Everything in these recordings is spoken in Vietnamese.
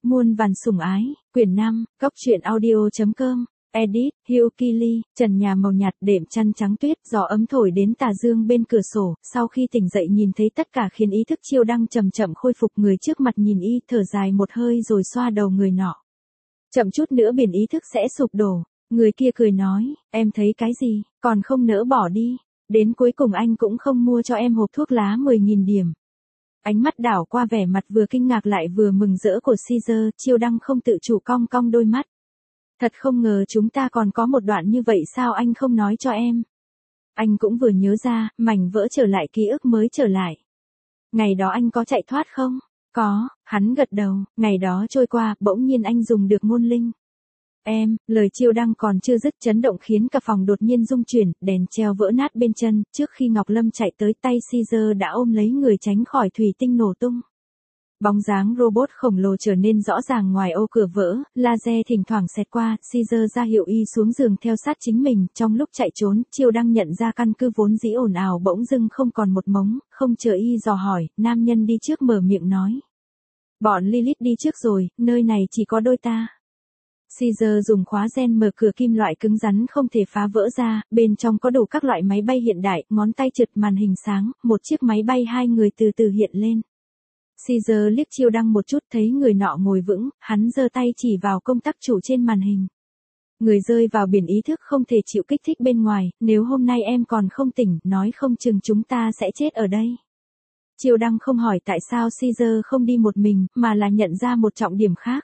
Muôn vàn sủng ái, quyển 5, góc truyện audio.com, edit, Hugh Keely, trần nhà màu nhạt đệm chăn trắng tuyết, gió ấm thổi đến tà dương bên cửa sổ, sau khi tỉnh dậy nhìn thấy tất cả khiến ý thức Chiêu Đăng chậm chậm khôi phục, người trước mặt nhìn y, thở dài một hơi rồi xoa đầu người nọ. Chậm chút nữa biển ý thức sẽ sụp đổ, người kia cười nói, em thấy cái gì, còn không nỡ bỏ đi, đến cuối cùng anh cũng không mua cho em hộp thuốc lá 10.000 điểm. Ánh mắt đảo qua vẻ mặt vừa kinh ngạc lại vừa mừng rỡ của Caesar, Chiêu Đăng không tự chủ cong cong đôi mắt. Thật không ngờ chúng ta còn có một đoạn như vậy, sao anh không nói cho em? Anh cũng vừa nhớ ra, mảnh vỡ trở lại, ký ức mới trở lại. Ngày đó anh có chạy thoát không? Có, hắn gật đầu, ngày đó trôi qua, bỗng nhiên anh dùng được ngôn linh. Em, lời Chiêu Đăng còn chưa dứt, chấn động khiến cả phòng đột nhiên rung chuyển, đèn treo vỡ nát bên chân, trước khi Ngọc Lâm chạy tới, tay Caesar đã ôm lấy người tránh khỏi thủy tinh nổ tung. Bóng dáng robot khổng lồ trở nên rõ ràng ngoài ô cửa vỡ, laser thỉnh thoảng xẹt qua, Caesar ra hiệu y xuống giường theo sát chính mình, trong lúc chạy trốn, Chiêu Đăng nhận ra căn cứ vốn dĩ ồn ào bỗng dưng không còn một mống, không chờ y dò hỏi, nam nhân đi trước mở miệng nói. Bọn Lilith đi trước rồi, nơi này chỉ có đôi ta. Caesar dùng khóa gen mở cửa kim loại cứng rắn không thể phá vỡ ra, bên trong có đủ các loại máy bay hiện đại, ngón tay trượt màn hình sáng, một chiếc máy bay hai người từ từ hiện lên. Caesar liếc Chiêu Đăng một chút, thấy người nọ ngồi vững, hắn giơ tay chỉ vào công tắc chủ trên màn hình. Người rơi vào biển ý thức không thể chịu kích thích bên ngoài, nếu hôm nay em còn không tỉnh, nói không chừng chúng ta sẽ chết ở đây. Chiêu Đăng không hỏi tại sao Caesar không đi một mình, mà là nhận ra một trọng điểm khác.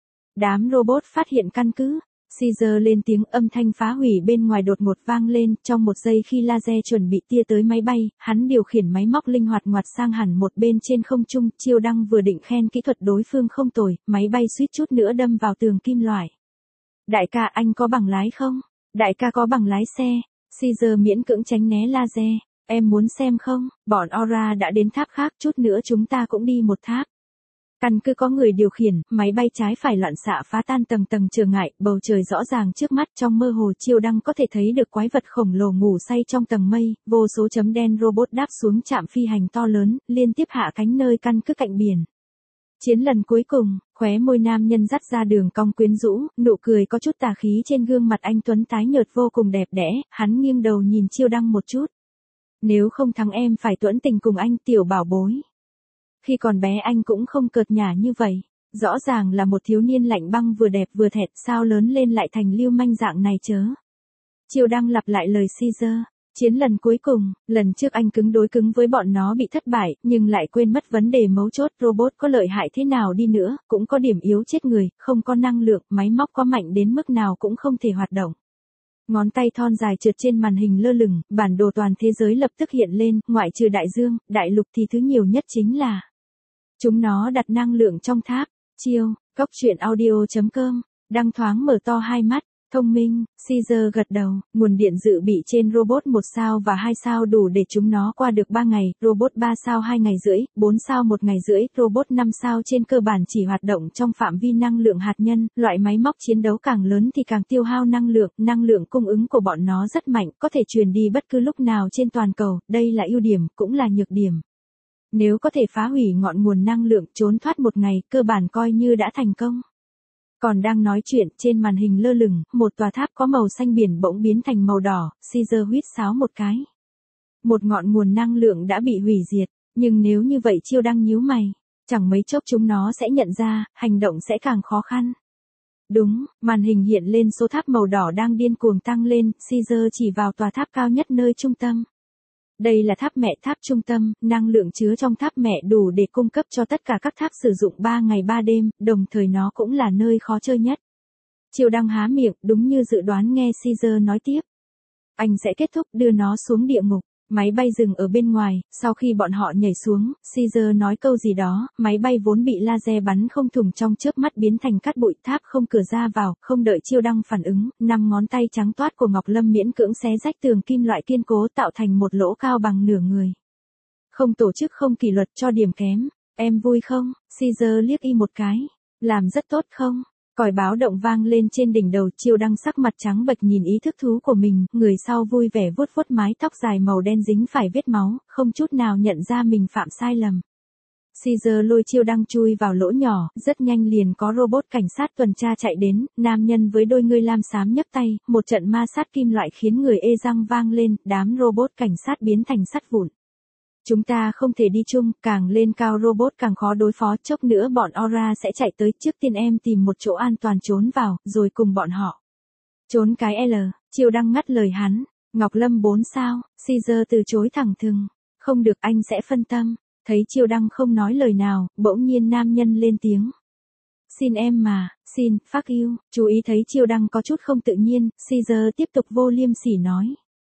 Đám robot phát hiện căn cứ. Caesar lên tiếng, âm thanh phá hủy bên ngoài đột ngột vang lên, trong một giây khi laser chuẩn bị tia tới máy bay, hắn điều khiển máy móc linh hoạt ngoặt sang hẳn một bên trên không trung, Chiêu Đăng vừa định khen kỹ thuật đối phương không tồi, máy bay suýt chút nữa đâm vào tường kim loại. Đại ca, anh có bằng lái không? Đại ca có bằng lái xe. Caesar miễn cưỡng tránh né laser. Em muốn xem không? Bọn Aura đã đến tháp khác, chút nữa chúng ta cũng đi một tháp. Căn cứ có người điều khiển, máy bay trái phải loạn xạ phá tan tầng tầng trở ngại, bầu trời rõ ràng trước mắt, trong mơ hồ Chiêu Đăng có thể thấy được quái vật khổng lồ ngủ say trong tầng mây, vô số chấm đen robot đáp xuống trạm phi hành to lớn, liên tiếp hạ cánh nơi căn cứ cạnh biển. Chiến lần cuối cùng, khóe môi nam nhân dắt ra đường cong quyến rũ, nụ cười có chút tà khí trên gương mặt anh tuấn tái nhợt vô cùng đẹp đẽ, hắn nghiêng đầu nhìn Chiêu Đăng một chút. Nếu không thắng em phải tuẫn tình cùng anh, tiểu bảo bối. Khi còn bé anh cũng không cợt nhả như vậy, rõ ràng là một thiếu niên lạnh băng vừa đẹp vừa thẹt, sao lớn lên lại thành lưu manh dạng này chớ. Chiêu Đăng lặp lại lời Caesar, chiến lần cuối cùng, lần trước anh cứng đối cứng với bọn nó bị thất bại, nhưng lại quên mất vấn đề mấu chốt, robot có lợi hại thế nào đi nữa, cũng có điểm yếu chết người, không có năng lượng, máy móc có mạnh đến mức nào cũng không thể hoạt động. Ngón tay thon dài trượt trên màn hình lơ lửng, bản đồ toàn thế giới lập tức hiện lên, ngoại trừ đại dương, đại lục thì thứ nhiều nhất chính là chúng nó đặt năng lượng trong tháp. Chiêu, góc truyện audio.com, Đăng thoáng mở to hai mắt, thông minh, Caesar gật đầu, nguồn điện dự bị trên robot 1 sao và 2 sao đủ để chúng nó qua được 3 ngày, robot 3 sao 2 ngày rưỡi, 4 sao 1 ngày rưỡi, robot 5 sao trên cơ bản chỉ hoạt động trong phạm vi năng lượng hạt nhân, loại máy móc chiến đấu càng lớn thì càng tiêu hao năng lượng cung ứng của bọn nó rất mạnh, có thể truyền đi bất cứ lúc nào trên toàn cầu, đây là ưu điểm, cũng là nhược điểm. Nếu có thể phá hủy ngọn nguồn năng lượng, trốn thoát một ngày, cơ bản coi như đã thành công. Còn đang nói chuyện, trên màn hình lơ lửng, một tòa tháp có màu xanh biển bỗng biến thành màu đỏ, Caesar huýt sáo một cái. Một ngọn nguồn năng lượng đã bị hủy diệt, nhưng nếu như vậy Chiêu Đăng nhíu mày, chẳng mấy chốc chúng nó sẽ nhận ra, hành động sẽ càng khó khăn. Đúng, màn hình hiện lên số tháp màu đỏ đang điên cuồng tăng lên, Caesar chỉ vào tòa tháp cao nhất nơi trung tâm. Đây là tháp mẹ, tháp trung tâm, năng lượng chứa trong tháp mẹ đủ để cung cấp cho tất cả các tháp sử dụng 3 ngày 3 đêm, đồng thời nó cũng là nơi khó chơi nhất. Chiêu Đăng há miệng, đúng như dự đoán nghe Caesar nói tiếp. Anh sẽ kết thúc đưa nó xuống địa ngục. Máy bay dừng ở bên ngoài, sau khi bọn họ nhảy xuống, Caesar nói câu gì đó, máy bay vốn bị laser bắn không thủng trong chớp mắt biến thành cát bụi, tháp không cửa ra vào, không đợi Chiêu Đăng phản ứng, 5 ngón tay trắng toát của Ngọc Lâm miễn cưỡng xé rách tường kim loại kiên cố tạo thành một lỗ cao bằng nửa người. Không tổ chức, không kỷ luật, cho điểm kém. Em vui không? Caesar liếc y một cái. Làm rất tốt không? Còi báo động vang lên trên đỉnh đầu, Chiêu Đăng sắc mặt trắng bệch nhìn ý thức thú của mình, người sau vui vẻ vuốt vuốt mái tóc dài màu đen dính phải vết máu, không chút nào nhận ra mình phạm sai lầm. Caesar lôi chiêu đăng chui vào lỗ nhỏ, rất nhanh liền có robot cảnh sát tuần tra chạy đến, nam nhân với đôi ngươi lam xám nhấc tay, một trận ma sát kim loại khiến người ê răng vang lên, đám robot cảnh sát biến thành sắt vụn. Chúng ta không thể đi chung, càng lên cao robot càng khó đối phó, chốc nữa bọn Aura sẽ chạy tới, trước tiên em tìm một chỗ an toàn trốn vào, rồi cùng bọn họ. Trốn cái L, chiêu đăng ngắt lời hắn, Ngọc Lâm 4 sao, Caesar từ chối thẳng thừng, không được anh sẽ phân tâm. Thấy chiêu đăng không nói lời nào, bỗng nhiên nam nhân lên tiếng. Xin em mà, xin, fuck you, chú ý thấy chiêu đăng có chút không tự nhiên, Caesar tiếp tục vô liêm sỉ nói.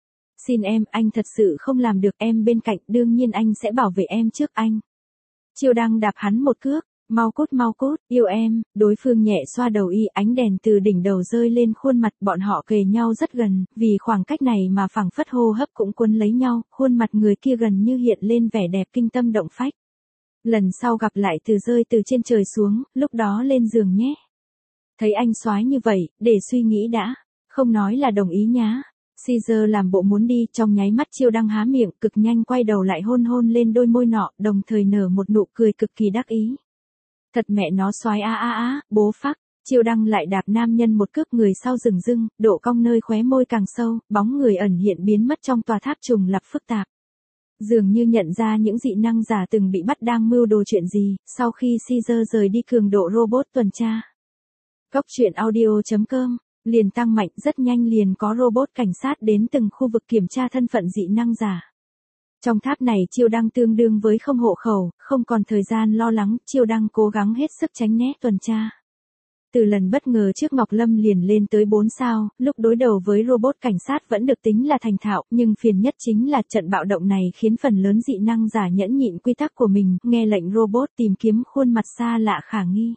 Xin em, anh thật sự không làm được, em bên cạnh, đương nhiên anh sẽ bảo vệ em trước anh. Chiêu đăng đạp hắn một cước, mau cút, yêu em, đối phương nhẹ xoa đầu y, ánh đèn từ đỉnh đầu rơi lên khuôn mặt, bọn họ kề nhau rất gần, vì khoảng cách này mà phảng phất hô hấp cũng cuốn lấy nhau, khuôn mặt người kia gần như hiện lên vẻ đẹp kinh tâm động phách. Lần sau gặp lại từ rơi từ trên trời xuống, lúc đó lên giường nhé. Thấy anh soái như vậy, để suy nghĩ đã, không nói là đồng ý nhá. Caesar làm bộ muốn đi, trong nháy mắt chiêu đăng há miệng, cực nhanh quay đầu lại hôn lên đôi môi nọ, đồng thời nở một nụ cười cực kỳ đắc ý. Thật mẹ nó soái bố phắc, chiêu đăng lại đạp nam nhân một cước, người sau rừng rưng, độ cong nơi khóe môi càng sâu, bóng người ẩn hiện biến mất trong tòa tháp trùng lặp phức tạp. Dường như nhận ra những dị năng giả từng bị bắt đang mưu đồ chuyện gì, sau khi Caesar rời đi cường độ robot tuần tra. Góc truyện audio.com liền tăng mạnh, rất nhanh liền có robot cảnh sát đến từng khu vực kiểm tra thân phận dị năng giả. Trong tháp này chiêu đăng tương đương với không hộ khẩu, không còn thời gian lo lắng, chiêu đăng cố gắng hết sức tránh né tuần tra. Từ lần bất ngờ trước Ngọc Lâm liền lên tới 4 sao, lúc đối đầu với robot cảnh sát vẫn được tính là thành thạo, nhưng phiền nhất chính là trận bạo động này khiến phần lớn dị năng giả nhẫn nhịn quy tắc của mình, nghe lệnh robot tìm kiếm khuôn mặt xa lạ khả nghi.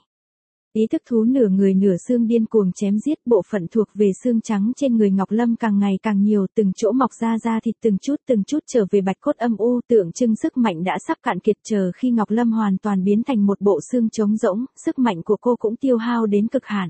Ý thức thú nửa người nửa xương điên cuồng chém giết, bộ phận thuộc về xương trắng trên người Ngọc Lâm càng ngày càng nhiều, từng chỗ mọc ra da thịt từng chút trở về bạch cốt âm u, tượng trưng sức mạnh đã sắp cạn kiệt, chờ khi Ngọc Lâm hoàn toàn biến thành một bộ xương trống rỗng, sức mạnh của cô cũng tiêu hao đến cực hạn.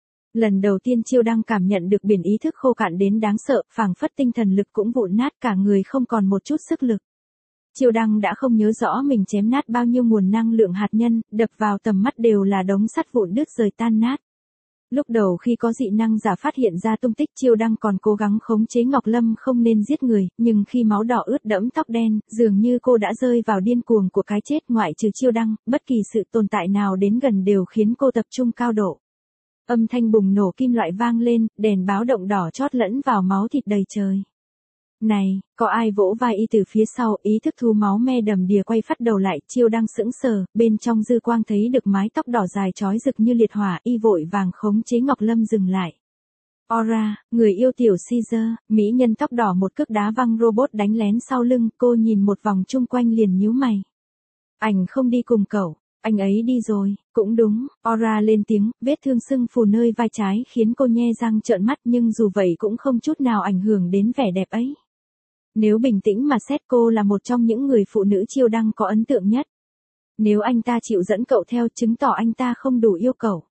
Lần đầu tiên chiêu đăng cảm nhận được biển ý thức khô cạn đến đáng sợ, phảng phất tinh thần lực cũng vụn nát, cả người không còn một chút sức lực. Chiêu đăng đã không nhớ rõ mình chém nát bao nhiêu nguồn năng lượng hạt nhân, đập vào tầm mắt đều là đống sắt vụn đứt rời tan nát. Lúc đầu khi có dị năng giả phát hiện ra tung tích, chiêu đăng còn cố gắng khống chế Ngọc Lâm không nên giết người, nhưng khi máu đỏ ướt đẫm tóc đen, dường như cô đã rơi vào điên cuồng của cái chết, ngoại trừ chiêu đăng, bất kỳ sự tồn tại nào đến gần đều khiến cô tập trung cao độ. Âm thanh bùng nổ kim loại vang lên, đèn báo động đỏ chót lẫn vào máu thịt đầy trời. Này, có ai vỗ vai y từ phía sau, ý thức thú máu me đầm đìa quay phát đầu lại, chiêu đăng sững sờ, bên trong dư quang thấy được mái tóc đỏ dài chói rực như liệt hỏa, y vội vàng khống chế Ngọc Lâm dừng lại. Aura, người yêu tiểu Caesar, mỹ nhân tóc đỏ một cước đá văng robot đánh lén sau lưng, cô nhìn một vòng chung quanh liền nhíu mày. Anh không đi cùng cậu, anh ấy đi rồi, cũng đúng, Aura lên tiếng, vết thương sưng phù nơi vai trái khiến cô nhe răng trợn mắt, nhưng dù vậy cũng không chút nào ảnh hưởng đến vẻ đẹp ấy. Nếu bình tĩnh mà xét, cô là một trong những người phụ nữ chiêu đăng có ấn tượng nhất. Nếu anh ta chịu dẫn cậu theo, chứng tỏ anh ta không đủ yêu cậu.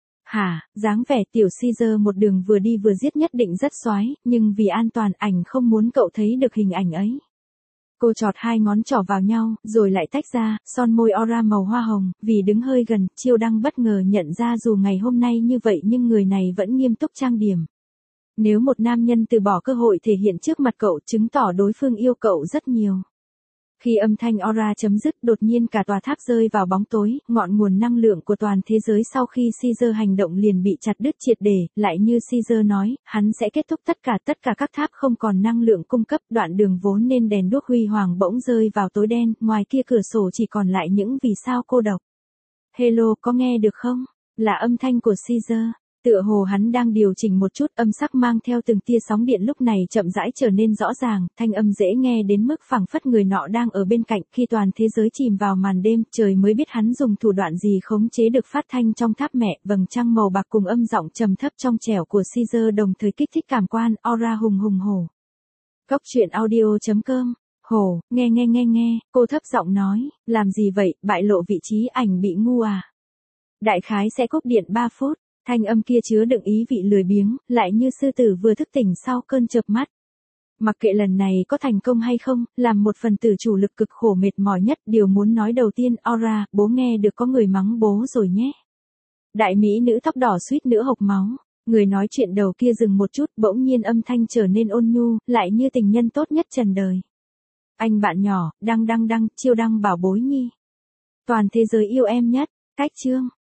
Hả, dáng vẻ tiểu Caesar một đường vừa đi vừa giết nhất định rất soái, nhưng vì an toàn ảnh không muốn cậu thấy được hình ảnh ấy. Cô chọt hai ngón trỏ vào nhau, rồi lại tách ra, son môi Aura màu hoa hồng, vì đứng hơi gần, chiêu đăng bất ngờ nhận ra dù ngày hôm nay như vậy nhưng người này vẫn nghiêm túc trang điểm. Nếu một nam nhân từ bỏ cơ hội thể hiện trước mặt cậu, chứng tỏ đối phương yêu cậu rất nhiều. Khi âm thanh Aura chấm dứt, đột nhiên cả tòa tháp rơi vào bóng tối, ngọn nguồn năng lượng của toàn thế giới sau khi Caesar hành động liền bị chặt đứt triệt để, lại như Caesar nói, hắn sẽ kết thúc tất cả các tháp không còn năng lượng cung cấp, đoạn đường vốn nên đèn đuốc huy hoàng bỗng rơi vào tối đen, ngoài kia cửa sổ chỉ còn lại những vì sao cô độc. Hello, có nghe được không? Là âm thanh của Caesar. Tựa hồ hắn đang điều chỉnh một chút, âm sắc mang theo từng tia sóng điện lúc này chậm rãi trở nên rõ ràng, thanh âm dễ nghe đến mức phảng phất người nọ đang ở bên cạnh. Khi toàn thế giới chìm vào màn đêm, trời mới biết hắn dùng thủ đoạn gì khống chế được phát thanh trong tháp mẹ, vầng trăng màu bạc cùng âm giọng trầm thấp trong trẻo của Caesar đồng thời kích thích cảm quan, Aura hùng hùng hổ. Góc truyện audio.com Hổ, nghe, cô thấp giọng nói, làm gì vậy, bại lộ vị trí ảnh bị ngu à? Đại khái sẽ cúp điện 3 phút. Thanh âm kia chứa đựng ý vị lười biếng, lại như sư tử vừa thức tỉnh sau cơn chợp mắt. Mặc kệ lần này có thành công hay không, làm một phần tử chủ lực cực khổ mệt mỏi nhất, điều muốn nói đầu tiên, Aura, bố nghe được có người mắng bố rồi nhé. Đại mỹ nữ tóc đỏ suýt nữa hộc máu. Người nói chuyện đầu kia dừng một chút, bỗng nhiên âm thanh trở nên ôn nhu, lại như tình nhân tốt nhất trần đời. Anh bạn nhỏ, đăng, chiêu đăng bảo bối nhi. Toàn thế giới yêu em nhất. Cách chương.